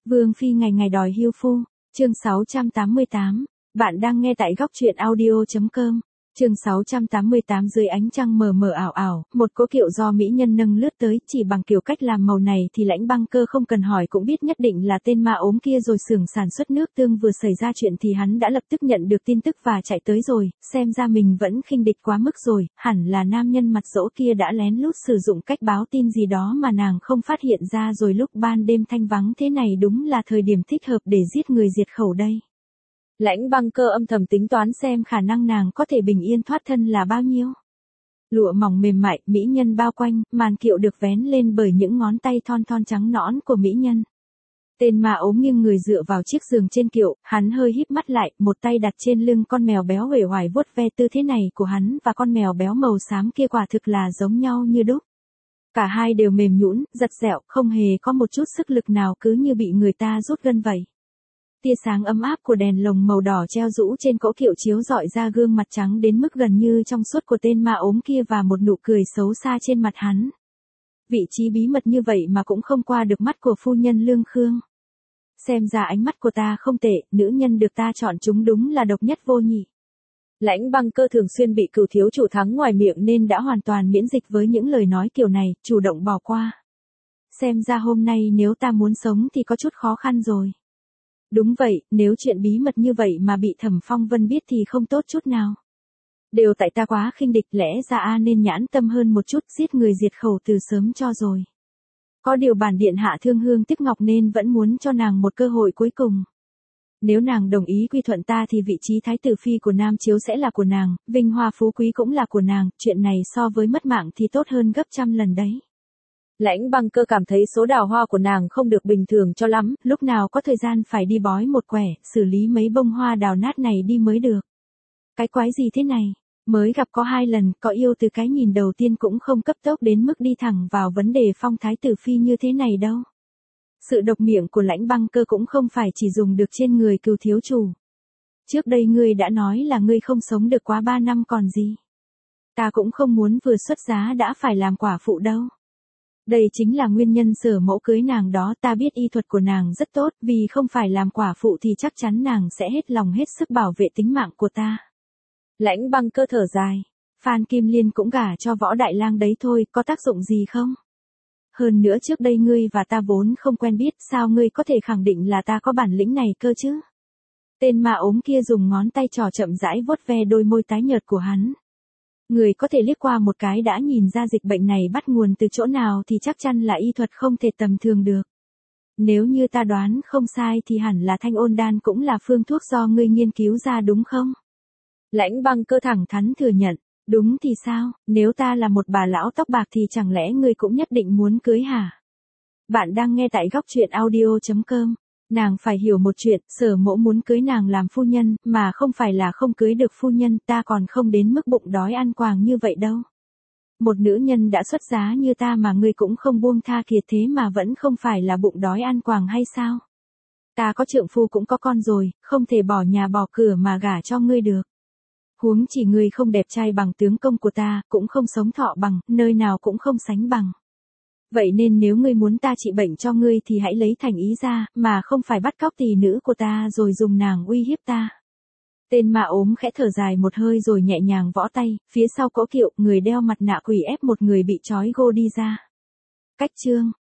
Vương phi ngày ngày đòi hưu phu, chương 688, bạn đang nghe tại góc truyện audio.com. Chương 688 dưới ánh trăng mờ mờ ảo ảo, một cỗ kiệu do mỹ nhân nâng lướt tới, chỉ bằng kiểu cách làm màu này thì Lãnh Băng Cơ không cần hỏi cũng biết nhất định là tên ma ốm kia rồi. Xưởng sản xuất nước tương vừa xảy ra chuyện thì hắn đã lập tức nhận được tin tức và chạy tới rồi, xem ra mình vẫn khinh địch quá mức rồi, hẳn là nam nhân mặt dỗ kia đã lén lút sử dụng cách báo tin gì đó mà nàng không phát hiện ra rồi. Lúc ban đêm thanh vắng thế này đúng là thời điểm thích hợp để giết người diệt khẩu đây. Lãnh Băng Cơ âm thầm tính toán xem khả năng nàng có thể bình yên thoát thân là bao nhiêu. Lụa mỏng mềm mại, mỹ nhân bao quanh, màn kiệu được vén lên bởi những ngón tay thon thon trắng nõn của mỹ nhân. Tên ma ốm nghiêng người dựa vào chiếc giường trên kiệu, hắn hơi híp mắt lại, một tay đặt trên lưng con mèo béo uể oải vuốt ve. Tư thế này của hắn và con mèo béo màu xám kia quả thực là giống nhau như đúc. Cả hai đều mềm nhũn, giật giẹo, không hề có một chút sức lực nào, cứ như bị người ta rút gân vậy. Tia sáng ấm áp của đèn lồng màu đỏ treo rũ trên cỗ kiệu chiếu rọi ra gương mặt trắng đến mức gần như trong suốt của tên ma ốm kia và một nụ cười xấu xa trên mặt hắn. Vị trí bí mật như vậy mà cũng không qua được mắt của phu nhân Lương Khương. Xem ra ánh mắt của ta không tệ, nữ nhân được ta chọn chúng đúng là độc nhất vô nhị. Lãnh Băng Cơ thường xuyên bị cửu thiếu chủ thắng ngoài miệng nên đã hoàn toàn miễn dịch với những lời nói kiểu này, chủ động bỏ qua. Xem ra hôm nay nếu ta muốn sống thì có chút khó khăn rồi. Đúng vậy, nếu chuyện bí mật như vậy mà bị Thẩm Phong Vân biết thì không tốt chút nào. Đều tại ta quá khinh địch, lẽ ra nên nhãn tâm hơn một chút, giết người diệt khẩu từ sớm cho rồi. Có điều bản điện hạ thương hương tiếc ngọc nên vẫn muốn cho nàng một cơ hội cuối cùng. Nếu nàng đồng ý quy thuận ta thì vị trí thái tử phi của Nam Chiếu sẽ là của nàng, vinh hoa phú quý cũng là của nàng, chuyện này so với mất mạng thì tốt hơn gấp trăm lần đấy. Lãnh Băng Cơ cảm thấy số đào hoa của nàng không được bình thường cho lắm, lúc nào có thời gian phải đi bói một quẻ, xử lý mấy bông hoa đào nát này đi mới được. Cái quái gì thế này, mới gặp có 2 lần, có yêu từ cái nhìn đầu tiên cũng không cấp tốc đến mức đi thẳng vào vấn đề phong thái tử phi như thế này đâu. Sự độc miệng của Lãnh Băng Cơ cũng không phải chỉ dùng được trên người cửu thiếu chủ. Trước đây ngươi đã nói là ngươi không sống được quá 3 năm còn gì. Ta cũng không muốn vừa xuất giá đã phải làm quả phụ đâu. Đây chính là nguyên nhân sở mẫu cưới nàng đó, ta biết y thuật của nàng rất tốt, vì không phải làm quả phụ thì chắc chắn nàng sẽ hết lòng hết sức bảo vệ tính mạng của ta. Lãnh Băng Cơ thở dài, Phan Kim Liên cũng gả cho Võ Đại Lang đấy thôi, có tác dụng gì không? Hơn nữa trước đây ngươi và ta vốn không quen biết, sao ngươi có thể khẳng định là ta có bản lĩnh này cơ chứ? Tên ma ốm kia dùng ngón tay trỏ chậm rãi vuốt ve đôi môi tái nhợt của hắn. Người có thể liếc qua một cái đã nhìn ra dịch bệnh này bắt nguồn từ chỗ nào thì chắc chắn là y thuật không thể tầm thường được. Nếu như ta đoán không sai thì hẳn là Thanh Ôn Đan cũng là phương thuốc do ngươi nghiên cứu ra đúng không? Lãnh Băng Cơ thẳng thắn thừa nhận, đúng thì sao, nếu ta là một bà lão tóc bạc thì chẳng lẽ ngươi cũng nhất định muốn cưới hả? Bạn đang nghe tại góc truyện audio.com. Nàng phải hiểu một chuyện, sở mẫu muốn cưới nàng làm phu nhân, mà không phải là không cưới được phu nhân, ta còn không đến mức bụng đói ăn quàng như vậy đâu. Một nữ nhân đã xuất giá như ta mà ngươi cũng không buông tha kìa, thế mà vẫn không phải là bụng đói ăn quàng hay sao? Ta có trượng phu cũng có con rồi, không thể bỏ nhà bỏ cửa mà gả cho ngươi được. Huống chỉ ngươi không đẹp trai bằng tướng công của ta, cũng không sống thọ bằng, nơi nào cũng không sánh bằng. Vậy nên nếu ngươi muốn ta trị bệnh cho ngươi thì hãy lấy thành ý ra, mà không phải bắt cóc tỳ nữ của ta rồi dùng nàng uy hiếp ta. Tên ma ốm khẽ thở dài một hơi rồi nhẹ nhàng võ tay, phía sau cỗ kiệu, người đeo mặt nạ quỷ ép một người bị trói gô đi ra. Cách chương